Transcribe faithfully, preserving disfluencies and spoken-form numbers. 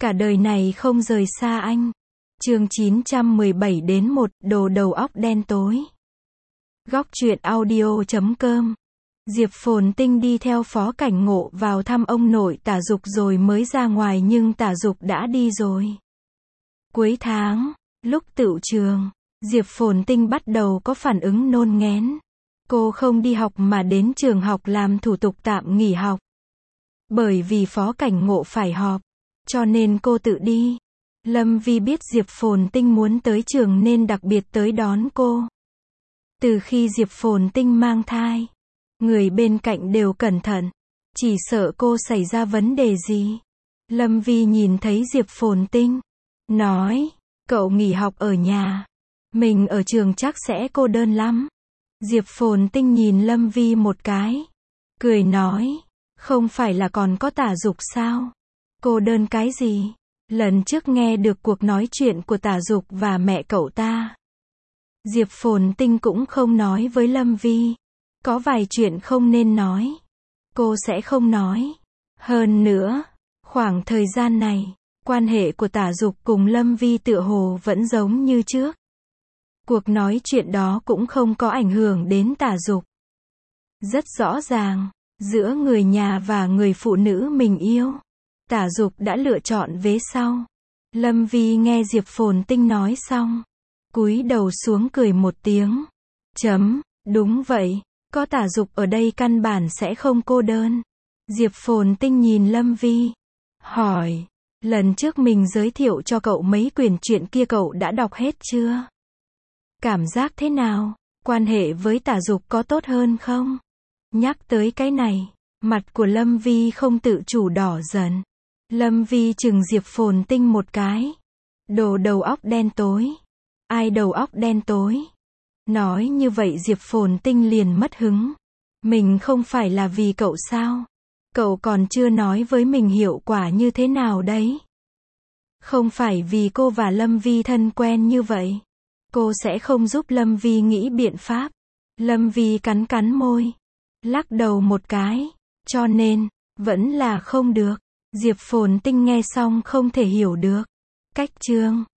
Cả đời này không rời xa anh. Chương chín trăm mười bảy đến một, đồ đầu óc đen tối. Góc truyện audio chấm com. Diệp Phồn Tinh đi theo Phó Cảnh Ngộ vào thăm ông nội Tả Dục rồi mới ra ngoài nhưng Tả Dục đã đi rồi. Cuối tháng, lúc tựu trường, Diệp Phồn Tinh bắt đầu có phản ứng nôn nghén. Cô không đi học mà đến trường học làm thủ tục tạm nghỉ học. Bởi vì Phó Cảnh Ngộ phải họp, cho nên cô tự đi. Lâm Vi biết Diệp Phồn Tinh muốn tới trường nên đặc biệt tới đón cô. Từ khi Diệp Phồn Tinh mang thai, người bên cạnh đều cẩn thận, chỉ sợ cô xảy ra vấn đề gì. Lâm Vi nhìn thấy Diệp Phồn Tinh, nói, cậu nghỉ học ở nhà, mình ở trường chắc sẽ cô đơn lắm. Diệp Phồn Tinh nhìn Lâm Vi một cái, cười nói, không phải là còn có Tả Dục sao? Cô đơn cái gì? Lần trước nghe được cuộc nói chuyện của Tả Dục và mẹ cậu ta, Diệp Phồn Tinh cũng không nói với Lâm Vi. Có vài chuyện không nên nói, cô sẽ không nói. Hơn nữa, khoảng thời gian này, quan hệ của Tả Dục cùng Lâm Vi tựa hồ vẫn giống như trước. Cuộc nói chuyện đó cũng không có ảnh hưởng đến Tả Dục. Rất rõ ràng, giữa người nhà và người phụ nữ mình yêu, Tả Dục đã lựa chọn vế sau. Lâm Vi nghe Diệp Phồn Tinh nói xong, cúi đầu xuống cười một tiếng. Chấm, đúng vậy, có Tả Dục ở đây căn bản sẽ không cô đơn. Diệp Phồn Tinh nhìn Lâm Vi, hỏi, lần trước mình giới thiệu cho cậu mấy quyển truyện kia cậu đã đọc hết chưa? Cảm giác thế nào? Quan hệ với Tả Dục có tốt hơn không? Nhắc tới cái này, mặt của Lâm Vi không tự chủ đỏ dần. Lâm Vi chừng Diệp Phồn Tinh một cái. Đồ đầu óc đen tối. Ai đầu óc đen tối? Nói như vậy Diệp Phồn Tinh liền mất hứng. Mình không phải là vì cậu sao? Cậu còn chưa nói với mình hiệu quả như thế nào đấy. Không phải vì cô và Lâm Vi thân quen như vậy, cô sẽ không giúp Lâm Vi nghĩ biện pháp. Lâm Vi cắn cắn môi, lắc đầu một cái, cho nên, vẫn là không được. Diệp Phồn Tinh nghe xong không thể hiểu được. Cách chương